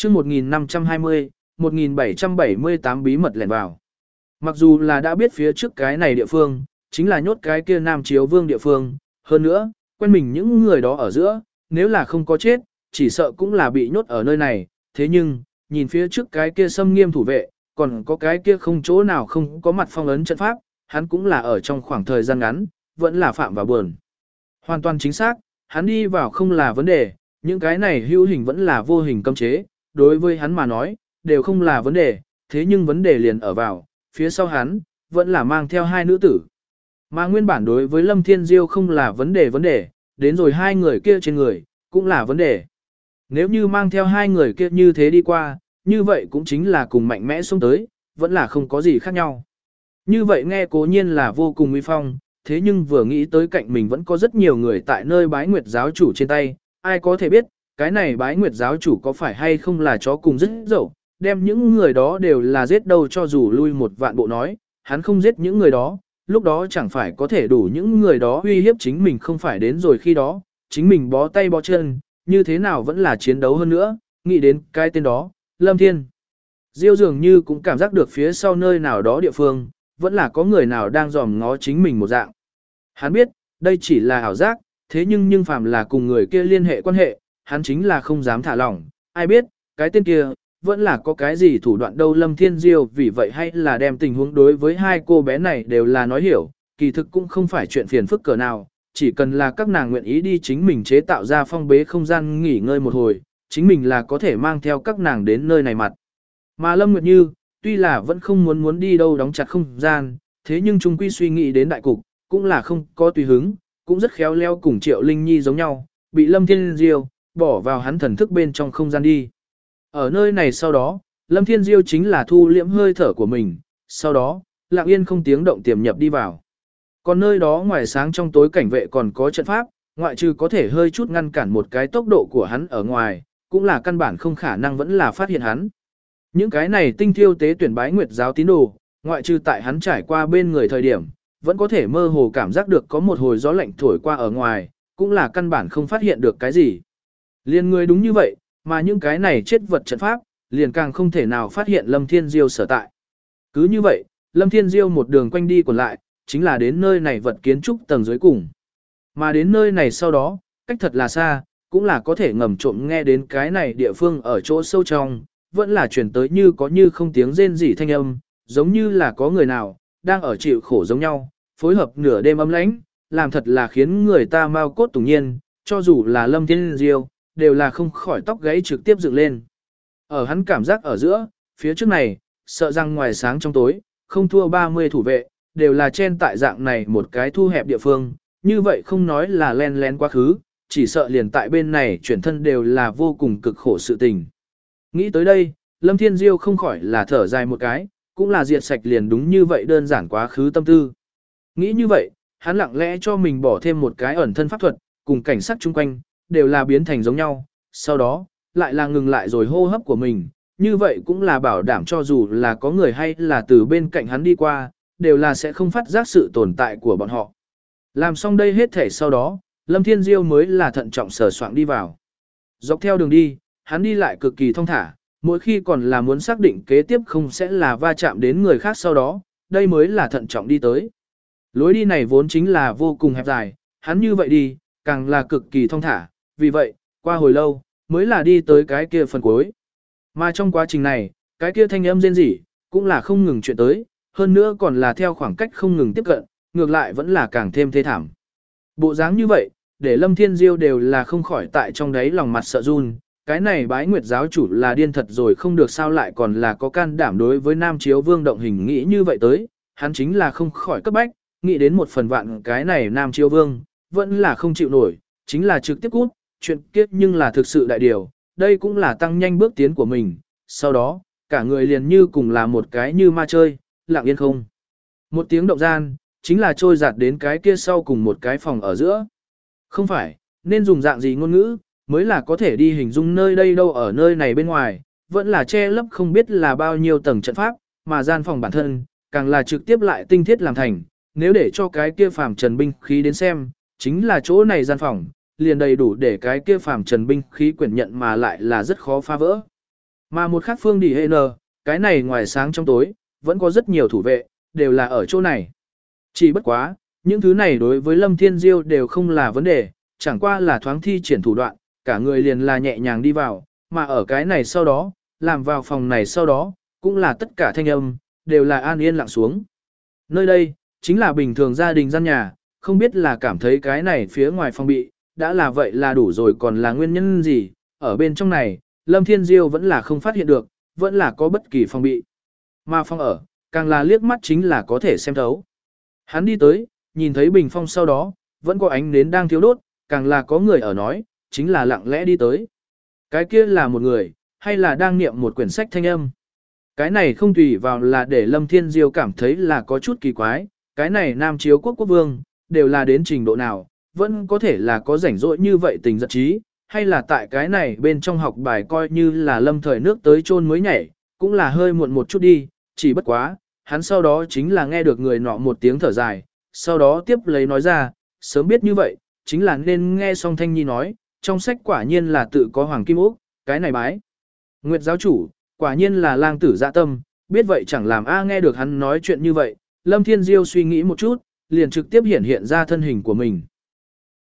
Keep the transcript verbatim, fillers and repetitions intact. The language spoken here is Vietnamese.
chương một nghìn năm trăm hai mươi, một nghìn bảy trăm bảy mươi tám bí mật lẻn vào. Mặc dù là đã biết phía trước cái này địa phương, chính là nhốt cái kia Nam Chiếu Vương địa phương, hơn nữa, quen mình những người đó ở giữa, nếu là không có chết, chỉ sợ cũng là bị nhốt ở nơi này, thế nhưng, nhìn phía trước cái kia xâm nghiêm thủ vệ, còn có cái kia không chỗ nào không có mặt phong ấn trận pháp, hắn cũng là ở trong khoảng thời gian ngắn, vẫn là phạm vào buồn. Hoàn toàn chính xác, hắn đi vào không là vấn đề, những cái này hữu hình vẫn là vô hình cấm chế, đối với hắn mà nói, đều không là vấn đề, thế nhưng vấn đề liền ở vào, phía sau hắn, vẫn là mang theo hai nữ tử. Mà nguyên bản đối với Lâm Thiên Diêu không là vấn đề vấn đề, đến rồi hai người kia trên người, cũng là vấn đề. Nếu như mang theo hai người kia như thế đi qua, như vậy cũng chính là cùng mạnh mẽ xông tới, vẫn là không có gì khác nhau. Như vậy nghe cố nhiên là vô cùng uy phong, thế nhưng vừa nghĩ tới cạnh mình vẫn có rất nhiều người tại nơi bái nguyệt giáo chủ trên tay, ai có thể biết, cái này bái nguyệt giáo chủ có phải hay không là chó cùng rất dẫu, đem những người đó đều là giết đâu cho dù lui một vạn bộ nói, hắn không giết những người đó, lúc đó chẳng phải có thể đủ những người đó uy hiếp chính mình không phải đến rồi khi đó, chính mình bó tay bó chân, như thế nào vẫn là chiến đấu hơn nữa, nghĩ đến cái tên đó, Lâm Thiên. Diêu dường như cũng cảm giác được phía sau nơi nào đó địa phương, vẫn là có người nào đang dòm ngó chính mình một dạng. Hắn biết, đây chỉ là ảo giác, thế nhưng nhưng phàm là cùng người kia liên hệ quan hệ, hắn chính là không dám thả lỏng, ai biết, cái tên kia, vẫn là có cái gì thủ đoạn đâu. Lâm Thiên Diêu vì vậy hay là đem tình huống đối với hai cô bé này đều là nói hiểu, kỳ thực cũng không phải chuyện phiền phức cỡ nào, chỉ cần là các nàng nguyện ý đi chính mình chế tạo ra phong bế không gian nghỉ ngơi một hồi, chính mình là có thể mang theo các nàng đến nơi này mặt. Mà Lâm Nguyệt Như, tuy là vẫn không muốn muốn đi đâu đóng chặt không gian, thế nhưng chung quy suy nghĩ đến đại cục, cũng là không có tùy hứng, cũng rất khéo léo cùng Triệu Linh Nhi giống nhau, bị Lâm Thiên Diêu bỏ vào hắn thần thức bên trong không gian đi. Ở nơi này sau đó, Lâm Thiên Diêu chính là thu liễm hơi thở của mình, sau đó, lặng yên không tiếng động tiềm nhập đi vào. Còn nơi đó ngoài sáng trong tối cảnh vệ còn có trận pháp, ngoại trừ có thể hơi chút ngăn cản một cái tốc độ của hắn ở ngoài, cũng là căn bản không khả năng vẫn là phát hiện hắn. Những cái này tinh thiêu tế tuyển bái nguyệt giáo tín đồ, ngoại trừ tại hắn trải qua bên người thời điểm, vẫn có thể mơ hồ cảm giác được có một hồi gió lạnh thổi qua ở ngoài, cũng là căn bản không phát hiện được cái gì. Liên người đúng như vậy, mà những cái này chết vật trận pháp, liền càng không thể nào phát hiện Lâm Thiên Diêu sở tại. Cứ như vậy, Lâm Thiên Diêu một đường quanh đi còn lại, chính là đến nơi này vật kiến trúc tầng dưới cùng. Mà đến nơi này sau đó, cách thật là xa, cũng là có thể ngầm trộm nghe đến cái này địa phương ở chỗ sâu trong, vẫn là chuyển tới như có như không tiếng rên rỉ thanh âm, giống như là có người nào, đang ở chịu khổ giống nhau, phối hợp nửa đêm âm lãnh, làm thật là khiến người ta mau cốt tủng nhiên, cho dù là Lâm Thiên Diêu, đều là không khỏi tóc gáy trực tiếp dựng lên. Ở hắn cảm giác ở giữa, phía trước này, sợ rằng ngoài sáng trong tối, không thua ba mươi thủ vệ, đều là chen tại dạng này một cái thu hẹp địa phương, như vậy không nói là len lén quá khứ, chỉ sợ liền tại bên này chuyển thân đều là vô cùng cực khổ sự tình. Nghĩ tới đây, Lâm Thiên Diêu không khỏi là thở dài một cái, cũng là diệt sạch liền đúng như vậy đơn giản quá khứ tâm tư. Nghĩ như vậy, hắn lặng lẽ cho mình bỏ thêm một cái ẩn thân pháp thuật, cùng cảnh sát chung quanh, đều là biến thành giống nhau, sau đó, lại là ngừng lại rồi hô hấp của mình, như vậy cũng là bảo đảm cho dù là có người hay là từ bên cạnh hắn đi qua, đều là sẽ không phát giác sự tồn tại của bọn họ. Làm xong đây hết thể sau đó, Lâm Thiên Diêu mới là thận trọng sờ soạng đi vào. Dọc theo đường đi, hắn đi lại cực kỳ thong thả, mỗi khi còn là muốn xác định kế tiếp không sẽ là va chạm đến người khác sau đó, đây mới là thận trọng đi tới. Lối đi này vốn chính là vô cùng hẹp dài, hắn như vậy đi, càng là cực kỳ thong thả, vì vậy, qua hồi lâu, mới là đi tới cái kia phần cuối. Mà trong quá trình này, cái kia thanh âm rên rỉ, cũng là không ngừng chuyện tới, hơn nữa còn là theo khoảng cách không ngừng tiếp cận, ngược lại vẫn là càng thêm thê thảm. Bộ dáng như vậy, để Lâm Thiên Diêu đều là không khỏi tại trong đấy lòng mặt sợ run, cái này bái nguyệt giáo chủ là điên thật rồi không được sao lại còn là có can đảm đối với Nam Chiếu Vương động hình nghĩ như vậy tới, hắn chính là không khỏi cấp bách, nghĩ đến một phần vạn cái này Nam Chiếu Vương, vẫn là không chịu nổi, chính là trực tiếp cút, chuyện kiếp nhưng là thực sự đại điều, đây cũng là tăng nhanh bước tiến của mình, sau đó, cả người liền như cùng là một cái như ma chơi, lặng yên không. Một tiếng động gian, chính là trôi giạt đến cái kia sau cùng một cái phòng ở giữa. Không phải, nên dùng dạng gì ngôn ngữ, mới là có thể đi hình dung nơi đây đâu ở nơi này bên ngoài, vẫn là che lấp không biết là bao nhiêu tầng trận pháp, mà gian phòng bản thân, càng là trực tiếp lại tinh thiết làm thành, nếu để cho cái kia phàm trần binh khí đến xem, chính là chỗ này gian phòng, liền đầy đủ để cái kia phàm trần binh khí quyển nhận mà lại là rất khó phá vỡ. Mà một khác phương đi hệ nờ, cái này ngoài sáng trong tối, vẫn có rất nhiều thủ vệ, đều là ở chỗ này. Chỉ bất quá, những thứ này đối với Lâm Thiên Diêu đều không là vấn đề, chẳng qua là thoáng thi triển thủ đoạn, cả người liền là nhẹ nhàng đi vào, mà ở cái này sau đó, làm vào phòng này sau đó, cũng là tất cả thanh âm, đều là an yên lặng xuống. Nơi đây, chính là bình thường gia đình gian nhà, không biết là cảm thấy cái này phía ngoài phòng bị, đã là vậy là đủ rồi còn là nguyên nhân gì, ở bên trong này, Lâm Thiên Diêu vẫn là không phát hiện được, vẫn là có bất kỳ phòng bị. Mà phòng ở, càng là liếc mắt chính là có thể xem thấu. Hắn đi tới, nhìn thấy bình phong sau đó, vẫn có ánh nến đang thiếu đốt, càng là có người ở nói, chính là lặng lẽ đi tới. Cái kia là một người, hay là đang niệm một quyển sách thanh âm. Cái này không tùy vào là để Lâm Thiên Diêu cảm thấy là có chút kỳ quái, cái này Nam Chiếu quốc quốc vương, đều là đến trình độ nào, vẫn có thể là có rảnh rỗi như vậy tình giật trí, hay là tại cái này bên trong học bài coi như là lâm thời nước tới chôn mới nhảy, cũng là hơi muộn một chút đi, chỉ bất quá, hắn sau đó chính là nghe được người nọ một tiếng thở dài, sau đó tiếp lấy nói ra, sớm biết như vậy, chính là nên nghe xong Thanh Nhi nói, trong sách quả nhiên là tự có Hoàng Kim Úc, cái này bái. Nguyệt giáo chủ, quả nhiên là lang tử dạ tâm, biết vậy chẳng làm A nghe được hắn nói chuyện như vậy, Lâm Thiên Diêu suy nghĩ một chút, liền trực tiếp hiện hiện ra thân hình của mình.